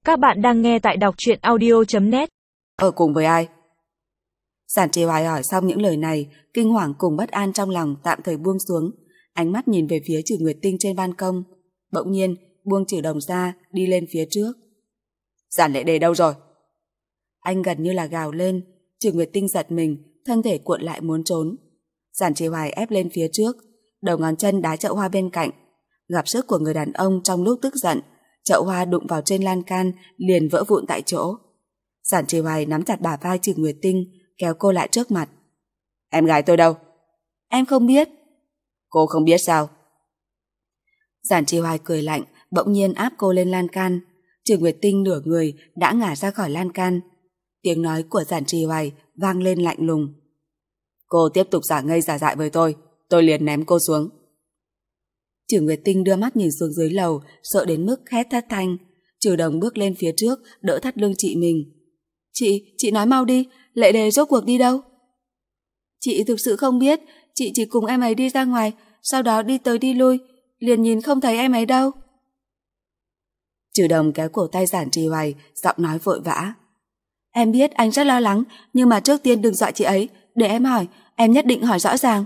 Các bạn đang nghe tại đọc truyện audio.net. Ở cùng với ai? Giản Trì Hoài hỏi xong những lời này, kinh hoàng cùng bất an trong lòng tạm thời buông xuống, ánh mắt nhìn về phía Trừ Nguyệt Tinh trên ban công. Bỗng nhiên buông Trừ Đồng ra, đi lên phía trước. Giản Lệ Đề đâu rồi? Anh gần như là gào lên. Trừ Nguyệt Tinh giật mình, thân thể cuộn lại muốn trốn. Giản Trì Hoài ép lên phía trước, đầu ngón chân đá chậu hoa bên cạnh. Gặp sức của người đàn ông trong lúc tức giận, chậu hoa đụng vào trên lan can liền vỡ vụn tại chỗ. Giản Trì Hoài nắm chặt bả vai Trừ Nguyệt Tinh, kéo cô lại trước mặt. Em gái tôi đâu? Em không biết. Cô không biết sao? Giản Trì Hoài cười lạnh, bỗng nhiên áp cô lên lan can. Trừ Nguyệt Tinh nửa người đã ngả ra khỏi lan can. Tiếng nói của Giản Trì Hoài vang lên lạnh lùng. Cô tiếp tục giả ngây giả dại với tôi liền ném cô xuống. Trừ Nguyệt Tinh đưa mắt nhìn xuống dưới lầu, sợ đến mức hét thất thanh. Trừ Đồng bước lên phía trước, đỡ thắt lưng chị mình. Chị nói mau đi, Lệ Đề rốt cuộc đi đâu? Chị thực sự không biết, chị chỉ cùng em ấy đi ra ngoài, sau đó đi tới đi lui, liền nhìn không thấy em ấy đâu. Trừ Đồng kéo cổ tay Giản Trì Hoài, giọng nói vội vã. Em biết anh rất lo lắng, nhưng mà trước tiên đừng dọa chị ấy, để em hỏi, em nhất định hỏi rõ ràng.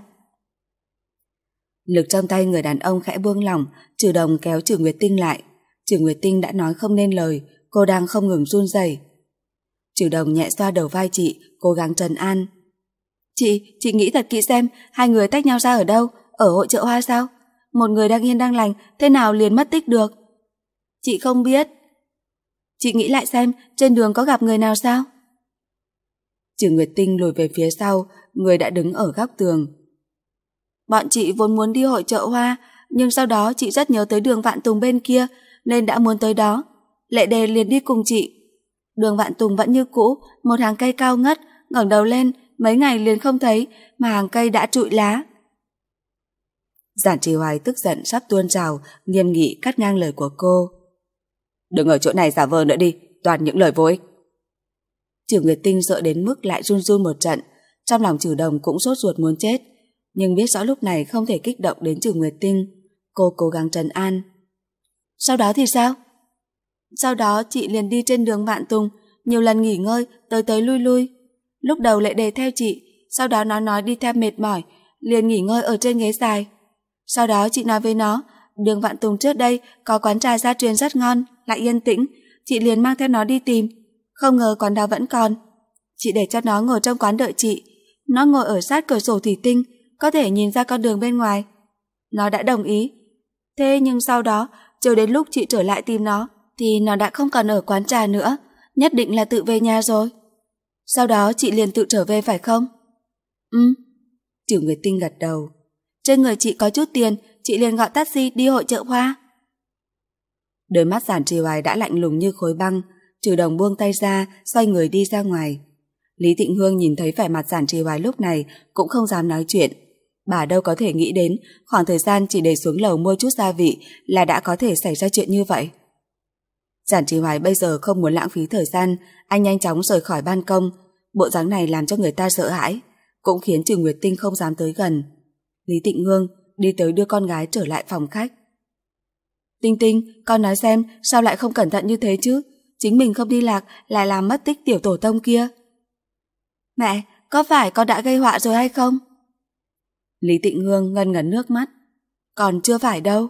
Lực trong tay người đàn ông khẽ buông lỏng, Trừ Đồng kéo Trừ Nguyệt Tinh lại. Trừ Nguyệt Tinh đã nói không nên lời, cô đang không ngừng run rẩy. Trừ Đồng nhẹ xoa đầu vai chị, cố gắng trấn an. Chị nghĩ thật kỹ xem, hai người tách nhau ra ở đâu, ở hội chợ hoa sao? Một người đang yên đang lành, thế nào liền mất tích được? Chị không biết. Chị nghĩ lại xem, trên đường có gặp người nào sao? Trừ Nguyệt Tinh lùi về phía sau, người đã đứng ở góc tường. Bọn chị vốn muốn đi hội chợ hoa, nhưng sau đó chị rất nhớ tới đường Vạn Tùng bên kia, nên đã muốn tới đó. Lệ Đề liền đi cùng chị. Đường Vạn Tùng vẫn như cũ, một hàng cây cao ngất, ngẩng đầu lên, mấy ngày liền không thấy, mà hàng cây đã trụi lá. Giản Trì Hoài tức giận sắp tuôn trào, nghiêm nghị cắt ngang lời của cô. Đừng ở chỗ này giả vờ nữa đi, toàn những lời vô ích. Trừ Nguyệt Tinh sợ đến mức lại run run một trận, trong lòng Trừ Đồng cũng sốt ruột muốn chết, nhưng biết rõ lúc này không thể kích động đến Trừ Nguyệt Tinh. Cô cố gắng trấn an. Sau đó thì sao? Sau đó chị liền đi trên đường Vạn Tùng, nhiều lần nghỉ ngơi, tới lui lui. Lúc đầu Lệ Đề theo chị, sau đó nó nói đi theo mệt mỏi, liền nghỉ ngơi ở trên ghế dài. Sau đó chị nói với nó, đường Vạn Tùng trước đây có quán trà gia truyền rất ngon, lại yên tĩnh, chị liền mang theo nó đi tìm. Không ngờ quán đó vẫn còn. Chị để cho nó ngồi trong quán đợi chị. Nó ngồi ở sát cửa sổ thủy tinh, có thể nhìn ra con đường bên ngoài. Nó đã đồng ý. Thế nhưng sau đó, chờ đến lúc chị trở lại tìm nó, thì nó đã không còn ở quán trà nữa, nhất định là tự về nhà rồi. Sau đó chị liền tự trở về phải không? Trừ Nguyệt Tinh gật đầu. Trên người chị có chút tiền, chị liền gọi taxi đi hội chợ hoa. Đôi mắt Giản Trì Hoài đã lạnh lùng như khối băng. Trừ Đồng buông tay ra, xoay người đi ra ngoài. Lý Tịnh Hương nhìn thấy vẻ mặt Giản Trì Hoài lúc này cũng không dám nói chuyện. Bà đâu có thể nghĩ đến khoảng thời gian chỉ để xuống lầu mua chút gia vị là đã có thể xảy ra chuyện như vậy. Giản Trì Hoài bây giờ không muốn lãng phí thời gian, anh nhanh chóng rời khỏi ban công. Bộ dáng này làm cho người ta sợ hãi, cũng khiến Trừ Nguyệt Tinh không dám tới gần. Lý Tịnh Hương đi tới đưa con gái trở lại phòng khách. Tinh Tinh, con nói xem sao lại không cẩn thận như thế chứ? Chính mình không đi lạc lại làm mất tích tiểu tổ tông kia. Mẹ, có phải con đã gây họa rồi hay không? Lý Tịnh Hương ngân ngấn nước mắt. Còn chưa phải đâu.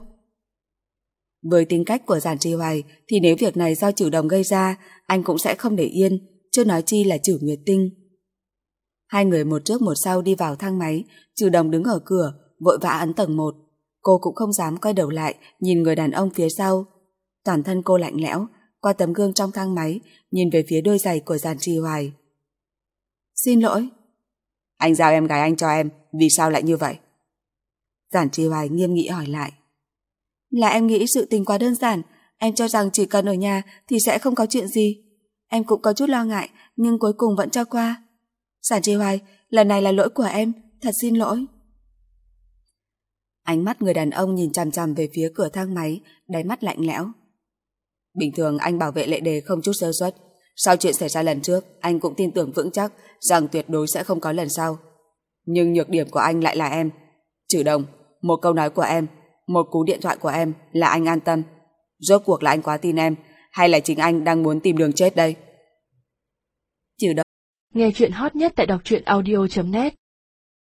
Với tính cách của Giản Trì Hoài thì nếu việc này do Trừ Đồng gây ra, anh cũng sẽ không để yên, chưa nói chi là Trừ Nguyệt Tinh. Hai người một trước một sau đi vào thang máy. Trừ Đồng đứng ở cửa, vội vã ấn tầng 1. Cô cũng không dám quay đầu lại nhìn người đàn ông phía sau. Toàn thân cô lạnh lẽo, qua tấm gương trong thang máy, nhìn về phía đôi giày của Giản Trì Hoài. Xin lỗi. Anh giao em gái anh cho em, vì sao lại như vậy? Giản Trì Hoài nghiêm nghị hỏi lại. Là em nghĩ sự tình quá đơn giản, em cho rằng chỉ cần ở nhà thì sẽ không có chuyện gì. Em cũng có chút lo ngại, nhưng cuối cùng vẫn cho qua. Giản Trì Hoài, lần này là lỗi của em, thật xin lỗi. Ánh mắt người đàn ông nhìn chằm chằm về phía cửa thang máy, đáy mắt lạnh lẽo. Bình thường anh bảo vệ Lệ Đề không chút sơ suất. Sau chuyện xảy ra lần trước, anh cũng tin tưởng vững chắc rằng tuyệt đối sẽ không có lần sau. Nhưng nhược điểm của anh lại là em. Trừ Đồng, một câu nói của em, một cú điện thoại của em là anh an tâm. Rốt cuộc là anh quá tin em, hay là chính anh đang muốn tìm đường chết đây? Trừ Đồng Nghe chuyện hot nhất tại đọc truyện audio.net